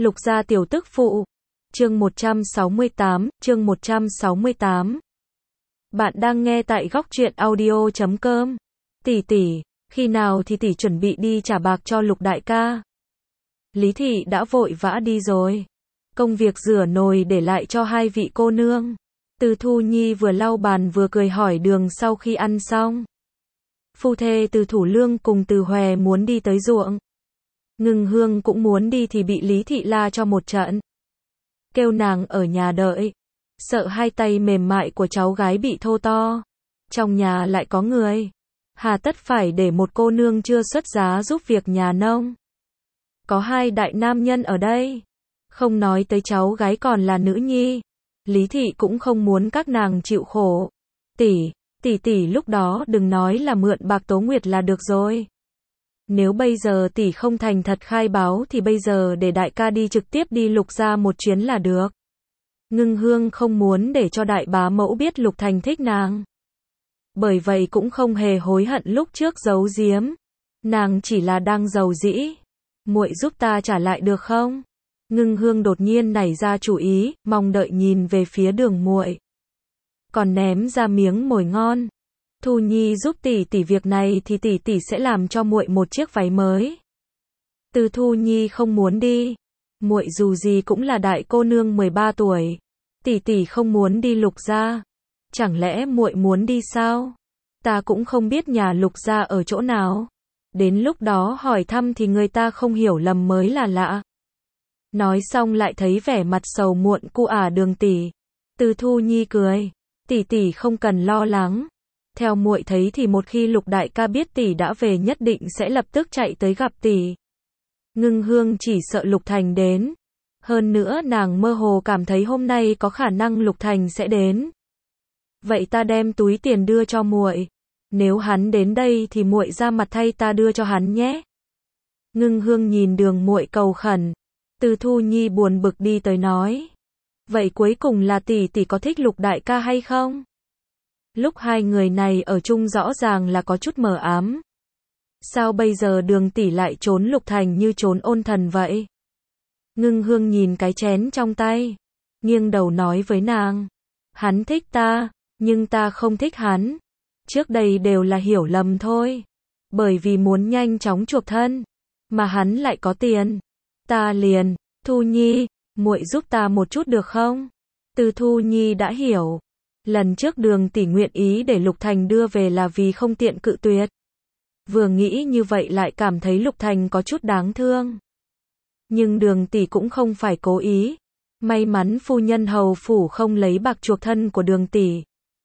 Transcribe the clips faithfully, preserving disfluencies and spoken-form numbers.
Lục gia tiểu tức phụ. Chương một trăm sáu mươi tám, chương một trăm sáu mươi tám. Bạn đang nghe tại góc truyện audio chấm com. Tỷ tỷ, khi nào thì tỷ chuẩn bị đi trả bạc cho Lục đại ca? Lý thị đã vội vã đi rồi. Công việc rửa nồi để lại cho hai vị cô nương. Từ Thu Nhi vừa lau bàn vừa cười hỏi Đường sau khi ăn xong. Phu thê Từ Thủ Lương cùng Từ Hòe muốn đi tới ruộng. Ngưng Hương cũng muốn đi thì bị Lý thị la cho một trận. Kêu nàng ở nhà đợi. Sợ hai tay mềm mại của cháu gái bị thô to. Trong nhà lại có người. Hà tất phải để một cô nương chưa xuất giá giúp việc nhà nông. Có hai đại nam nhân ở đây. Không nói tới cháu gái còn là nữ nhi. Lý thị cũng không muốn các nàng chịu khổ. Tỷ, tỷ tỷ lúc đó đừng nói là mượn bạc Tố Nguyệt là được rồi. Nếu bây giờ tỷ không thành thật khai báo thì bây giờ để đại ca đi trực tiếp đi Lục gia một chuyến là được. Ngưng Hương không muốn để cho đại bá mẫu biết Lục Thành thích nàng. Bởi vậy cũng không hề hối hận lúc trước giấu giếm. Nàng chỉ là đang giàu dĩ. Muội giúp ta trả lại được không? Ngưng Hương đột nhiên nảy ra chủ ý, mong đợi nhìn về phía Đường muội. Còn ném ra miếng mồi ngon. Thu Nhi giúp tỷ tỷ việc này thì tỷ tỷ sẽ làm cho muội một chiếc váy mới. Từ Thu Nhi không muốn đi. Muội dù gì cũng là đại cô nương mười ba tuổi. Tỷ tỷ không muốn đi Lục gia. Chẳng lẽ muội muốn đi sao? Ta cũng không biết nhà Lục gia ở chỗ nào. Đến lúc đó hỏi thăm thì người ta không hiểu lầm mới là lạ. Nói xong lại thấy vẻ mặt sầu muộn cu ả Đường tỷ. Từ Thu Nhi cười. Tỷ tỷ không cần lo lắng. Theo muội thấy thì một khi Lục đại ca biết tỷ đã về nhất định sẽ lập tức chạy tới gặp tỷ. Ngưng Hương chỉ sợ Lục Thành đến. Hơn nữa nàng mơ hồ cảm thấy hôm nay có khả năng Lục Thành sẽ đến. Vậy ta đem túi tiền đưa cho muội. Nếu hắn đến đây thì muội ra mặt thay ta đưa cho hắn nhé. Ngưng Hương nhìn Đường muội cầu khẩn. Từ Thu Nhi buồn bực đi tới nói. Vậy cuối cùng là tỷ tỷ có thích Lục đại ca hay không? Lúc hai người này ở chung rõ ràng là có chút mờ ám. Sao bây giờ Đường tỷ lại trốn Lục Thành như trốn ôn thần vậy? Ngưng Hương nhìn cái chén trong tay. Nghiêng đầu nói với nàng. Hắn thích ta, nhưng ta không thích hắn. Trước đây đều là hiểu lầm thôi. Bởi vì muốn nhanh chóng chuộc thân. Mà hắn lại có tiền. Ta liền, Thu Nhi, muội giúp ta một chút được không? Từ Thu Nhi đã hiểu. Lần trước Đường tỷ nguyện ý để Lục Thành đưa về là vì không tiện cự tuyệt. Vừa nghĩ như vậy lại cảm thấy Lục Thành có chút đáng thương. Nhưng Đường tỷ cũng không phải cố ý. May mắn phu nhân hầu phủ không lấy bạc chuộc thân của Đường tỷ.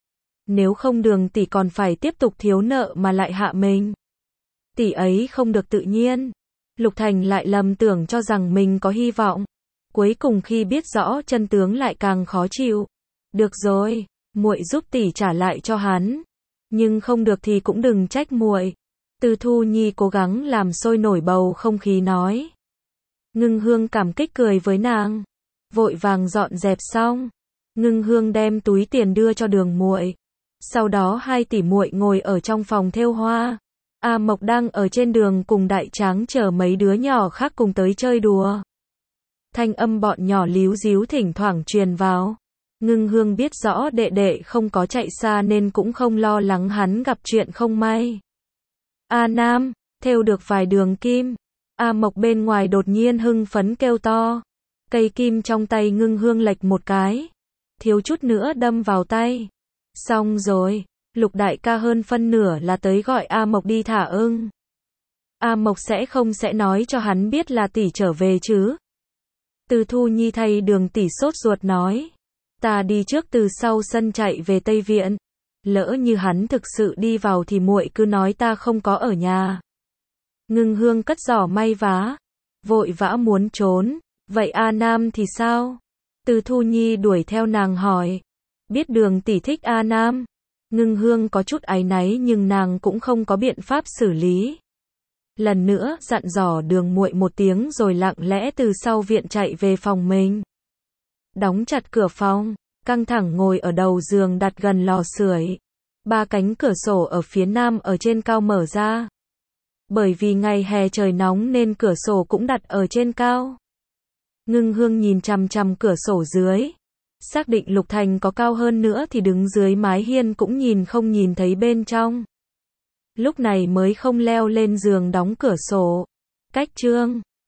Nếu không Đường tỷ còn phải tiếp tục thiếu nợ mà lại hạ mình. Tỷ ấy không được tự nhiên. Lục Thành lại lầm tưởng cho rằng mình có hy vọng. Cuối cùng khi biết rõ chân tướng lại càng khó chịu. Được rồi, muội giúp tỷ trả lại cho hắn. Nhưng không được thì cũng đừng trách muội. Từ Thu Nhi cố gắng làm sôi nổi bầu không khí nói. Ngưng Hương cảm kích cười với nàng. Vội vàng dọn dẹp xong. Ngưng Hương đem túi tiền đưa cho Đường muội. Sau đó hai tỷ muội ngồi ở trong phòng thêu hoa. A Mộc đang ở trên đường cùng Đại Tráng chờ mấy đứa nhỏ khác cùng tới chơi đùa. Thanh âm bọn nhỏ líu díu thỉnh thoảng truyền vào. Ngưng Hương biết rõ đệ đệ không có chạy xa nên cũng không lo lắng hắn gặp chuyện không may. A Nam, thêu được vài đường kim. A Mộc bên ngoài đột nhiên hưng phấn kêu to. Cây kim trong tay Ngưng Hương lệch một cái. Thiếu chút nữa đâm vào tay. Xong rồi, Lục đại ca hơn phân nửa là tới gọi A Mộc đi thả ưng. A Mộc sẽ không sẽ nói cho hắn biết là tỷ trở về chứ. Từ Thu Nhi thay Đường tỷ sốt ruột nói. Ta đi trước từ sau sân chạy về Tây Viện. Lỡ như hắn thực sự đi vào thì muội cứ nói ta không có ở nhà. Ngưng Hương cất giỏ may vá. Vội vã muốn trốn. Vậy A Nam thì sao? Từ Thu Nhi đuổi theo nàng hỏi. Biết Đường tỷ thích A Nam. Ngưng Hương có chút áy náy nhưng nàng cũng không có biện pháp xử lý. Lần nữa dặn dò Đường muội một tiếng rồi lặng lẽ từ sau viện chạy về phòng mình. Đóng chặt cửa phòng, căng thẳng ngồi ở đầu giường đặt gần lò sưởi. Ba cánh cửa sổ ở phía nam ở trên cao mở ra. Bởi vì ngày hè trời nóng nên cửa sổ cũng đặt ở trên cao. Ngưng Hương nhìn chằm chằm cửa sổ dưới. Xác định Lục Thành có cao hơn nữa thì đứng dưới mái hiên cũng nhìn không nhìn thấy bên trong. Lúc này mới không leo lên giường đóng cửa sổ. Cách chương